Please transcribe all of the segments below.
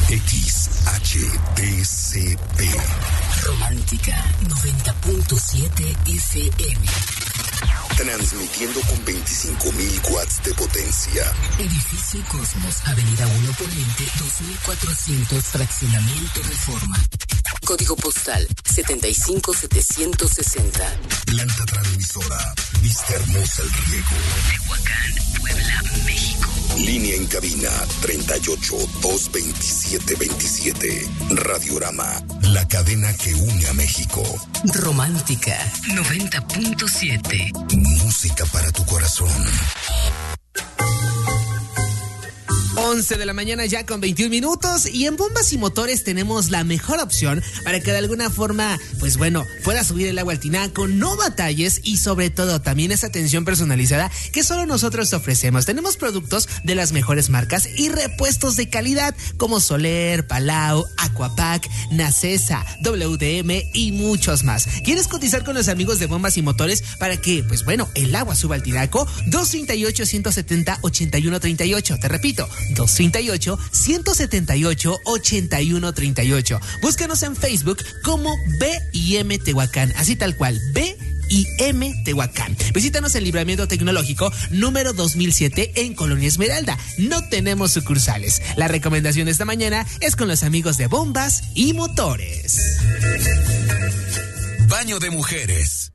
XHTCP. Romántica 90.7 FM. Transmitiendo con 25.000 watts de potencia. Edificio Cosmos, Avenida 1 Poniente, 2400, Fraccionamiento Reforma. Código postal 75760. Planta transmisora Vista Hermosa El Riego. Tehuacán, Puebla, México. Línea en cabina 38-227-27. Radiorama, la cadena que une a México. Romántica 90.7. Música para tu corazón. 11 de la mañana ya con 21 minutos y en Bombas y Motores tenemos la mejor opción para que de alguna forma, pues bueno, puedas subir el agua al tinaco, no batalles y sobre todo también esa atención personalizada que solo nosotros ofrecemos. Tenemos productos de las mejores marcas y repuestos de calidad como Soler, Palau, Aquapac, Nacesa, WDM y muchos más. ¿Quieres cotizar con los amigos de Bombas y Motores para que, pues bueno, el agua suba al tinaco? 238-170-8138. Te repito, 238-178-8138. Búscanos en Facebook como B&M Tehuacán, así tal cual, B&M Tehuacán. Visítanos en Libramiento Tecnológico número 2007 en Colonia Esmeralda. No tenemos sucursales. La recomendación de esta mañana es con los amigos de Bombas y Motores. Baño de mujeres.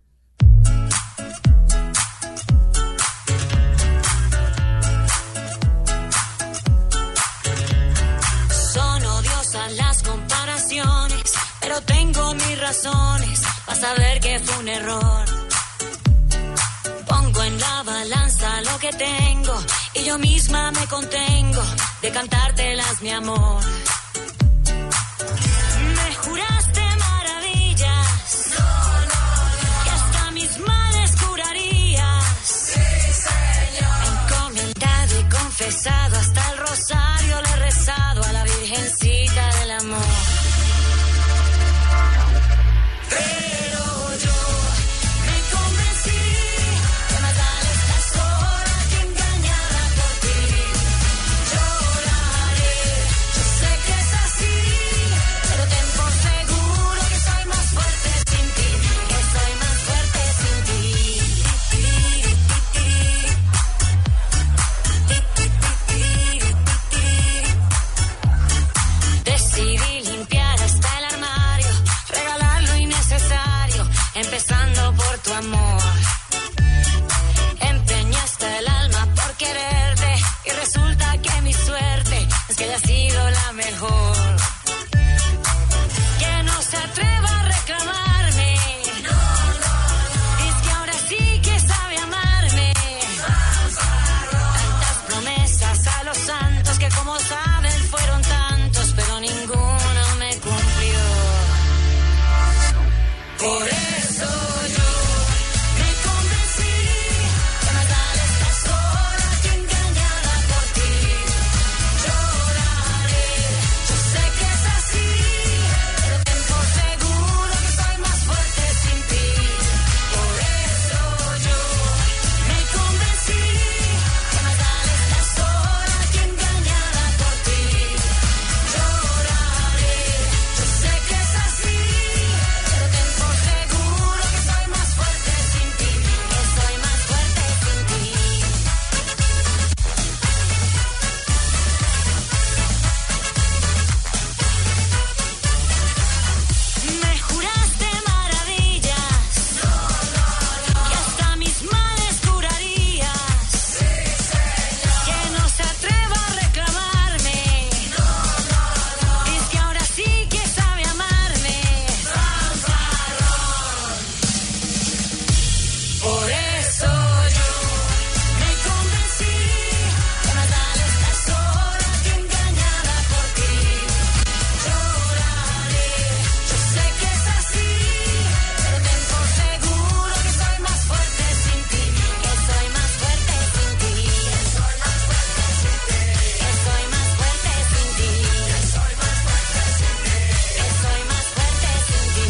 Las comparaciones, pero tengo mis razones para saber que fue un error. Pongo en la balanza lo que tengo y yo misma me contengo de cantártelas, mi amor. Me juraste maravillas, que hasta mis males curarías. Sí, señor. Encomendado y confesado, hasta el rosario le he rezado a la Virgencita del amor. Pero yo me convencí que más vale estar sola que engañada por ti. Lloraré, yo sé que es así, pero ten por seguro que soy más fuerte sin ti, que soy más fuerte sin ti. Decidí limpiar hasta el armario, regalar lo innecesario, empezando por tu amor. Empeñaste el alma por quererte y resulta que mi suerte es que haya sido la mejor. Que no se atreva a reclamarme, es que ahora sí que sabe amarme. Tantas promesas a los santos que como saben fueron tantos, pero ninguno me cumplió. Por eso yo me convencí que más vale estar sola que engañada por ti. Lloraré, yo sé que es así, pero ten por seguro que soy más fuerte sin ti. Por eso yo me convencí que más vale estar sola que engañada por ti. Lloraré, yo sé que es así, pero ten por seguro que soy más fuerte sin ti, que soy más fuerte sin ti. Me juraste maravillas, que hasta mis males curarías. Que no se atreva a reclamarme, es que ahora sí que sabe amarme. Por eso yo me convencí que más vale estar sola que engañada por ti. Lloraré, yo sé que es así, pero ten por seguro que soy más fuerte sin ti, que soy más fuerte sin ti, que soy más fuerte sin ti, que soy más fuerte sin ti, que soy más fuerte sin ti, que soy más fuerte sin ti.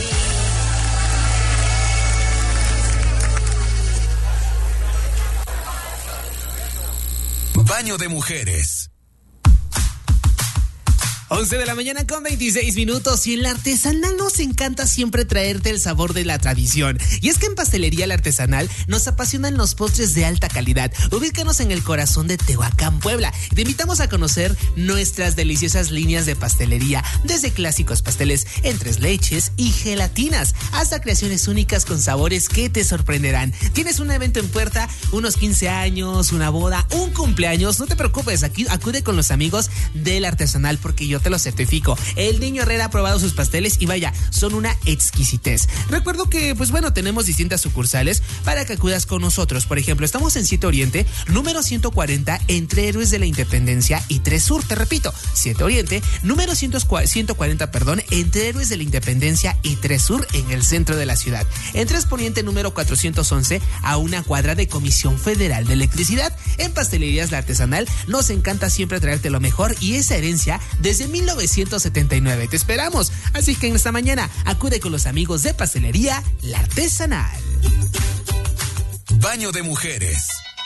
Baño de mujeres. 11 de la mañana con 26 minutos y en La Artesanal nos encanta siempre traerte el sabor de la tradición. Y es que en Pastelería La Artesanal nos apasionan los postres de alta calidad. Ubícanos en el corazón de Tehuacán, Puebla. Te invitamos a conocer nuestras deliciosas líneas de pastelería, desde clásicos pasteles en 3 leches y gelatinas, hasta creaciones únicas con sabores que te sorprenderán. Tienes un evento en puerta, unos 15 años, una boda, un cumpleaños, no te preocupes, aquí acude con los amigos de La Artesanal porque yo te lo certifico. El Niño Herrera ha probado sus pasteles y vaya, son una exquisitez. Recuerdo que, pues bueno, tenemos distintas sucursales para que acudas con nosotros. Por ejemplo, estamos en 7 Oriente, número 140, entre Héroes de la Independencia y 3 Sur. Te repito, 7 Oriente, número 140, entre Héroes de la Independencia y 3 Sur, en el centro de la ciudad. En 3 Poniente, número 411, a una cuadra de Comisión Federal de Electricidad. En Pastelerías La Artesanal nos encanta siempre traerte lo mejor y esa herencia desde 1979. Te esperamos. Así que en esta mañana acude con los amigos de Pastelería La Artesanal. Baño de mujeres.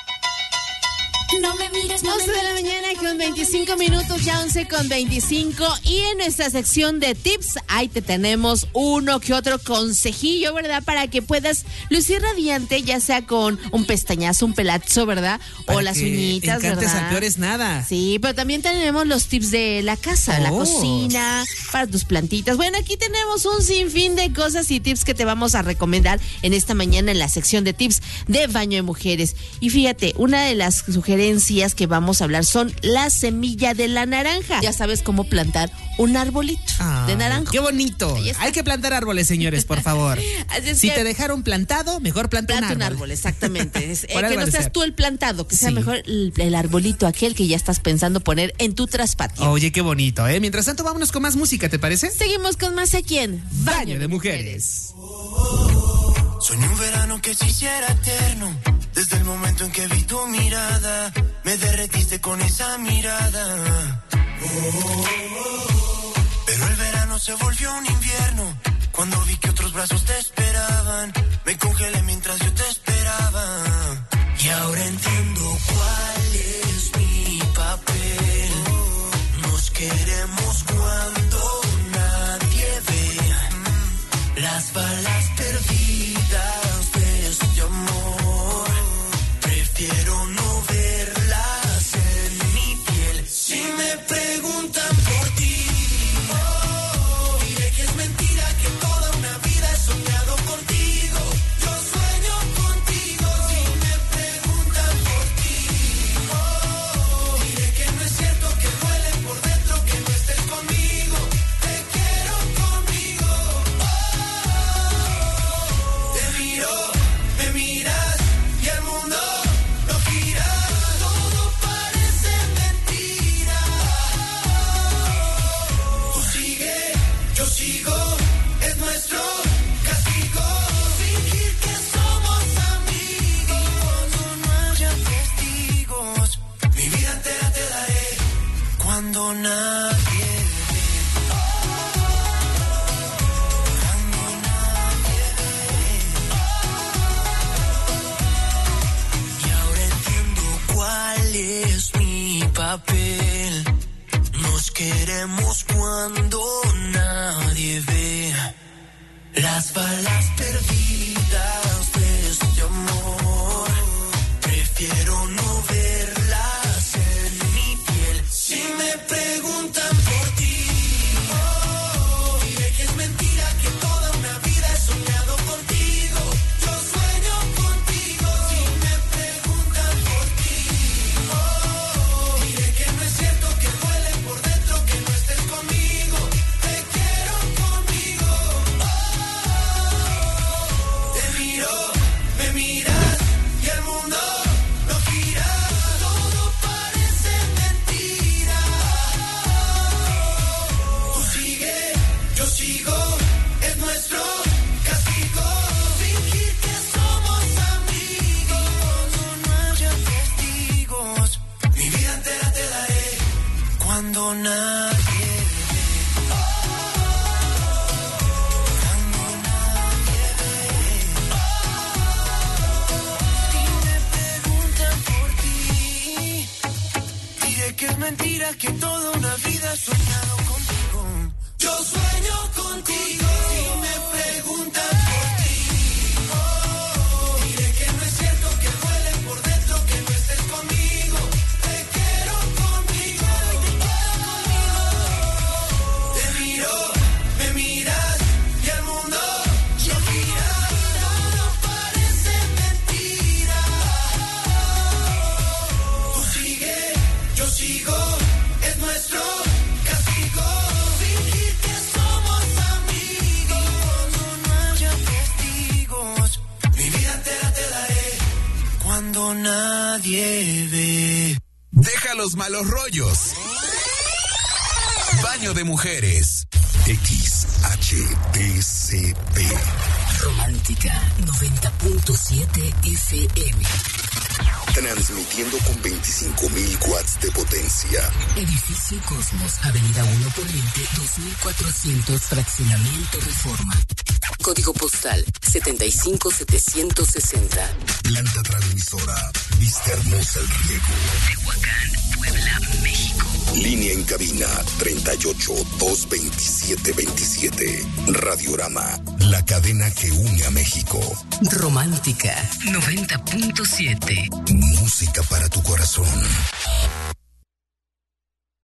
No me mires, no me 11 de la mañana con 25 minutos, ya 11 con 25. Y en nuestra sección de tips, ahí te tenemos uno que otro consejillo, ¿verdad? Para que puedas lucir radiante, ya sea con un pestañazo, un pelazo, ¿verdad? O las uñitas, encantes ¿verdad? al peor es nada. Sí, pero también tenemos los tips de la casa, la cocina, para tus plantitas. Bueno, aquí tenemos un sinfín de cosas y tips que te vamos a recomendar en esta mañana en la sección de tips de Baño de Mujeres. Y fíjate, una de las sugerencias que vamos a hablar son la semilla de la naranja. Ya sabes cómo plantar un arbolito de naranja. ¡Qué bonito! Hay que plantar árboles, señores, por favor. Así es si que te dejaron plantado, mejor planta un árbol. Exactamente. Por que algo no ha de seas ser. tú el plantado, que sea Sí. mejor el arbolito aquel que ya estás pensando poner en tu traspatio. Oye, qué bonito, ¿eh? Mientras tanto, vámonos con más música, ¿te parece? Seguimos con más aquí en Baño de Mujeres. Soñé un verano que se hiciera eterno. Desde el momento en que vi tu mirada, me derretiste con esa mirada. Pero el verano se volvió un invierno. Cuando vi que otros brazos te esperaban, me congelé mientras yo te esperaba. Y ahora entiendo cuál es mi papel. Nos queremos cuando nadie ve. Las balas perdidas de este amor, prefiero no verlas en mi piel. Si me preguntan por ti, diré que es mentira, que toda una vida he soñado contigo. Yo sueño contigo. Si me preguntan por ti, diré que no es cierto, que duele por dentro que no estés conmigo. Te quiero conmigo. Te miro, me miras y el mundo no gira. Todo parece mentira. Tú sigue, yo sigo, es nuestro castigo. Fingir que somos amigos. Cuando no haya testigos, mi vida entera te daré. Cuando nadie ve. Cuando nadie ve. Y ahora entiendo cuál es mi papel. Nos queremos cuando nadie ve. Las balas perdidas de este amor, prefiero no verlas en mi piel. Si me preguntan por ti, diré que es mentira, que toda una vida he soñado contigo. Yo sueño contigo. Si me preguntan por ti, diré que no es cierto, que duele por dentro que no estés conmigo. Te quiero conmigo. Te miro, me miras y el mundo no gira. Todo parece mentira. Tú sigue, yo sigo, es nuestro castigo. Fingir que somos amigos. Cuando no haya testigos, mi vida entera te daré. Cuando nadie ve. Cuando nadie ve. Si me preguntan por ti, diré que es mentira, que toda una vida he soñado con los malos rollos. Baño de mujeres. XHTCP. Romántica 90.7 FM. Transmitiendo con 25.000 watts de potencia. Edificio Cosmos, Avenida 1 Poniente, 2400, Fraccionamiento Reforma. Código postal 75760. Planta transmisora. Vista Hermosa El Riego. Tehuacán, Puebla, México. Línea en cabina 38-227-27. Radiorama, la cadena que une a México. Romántica 90.7. Música para tu corazón.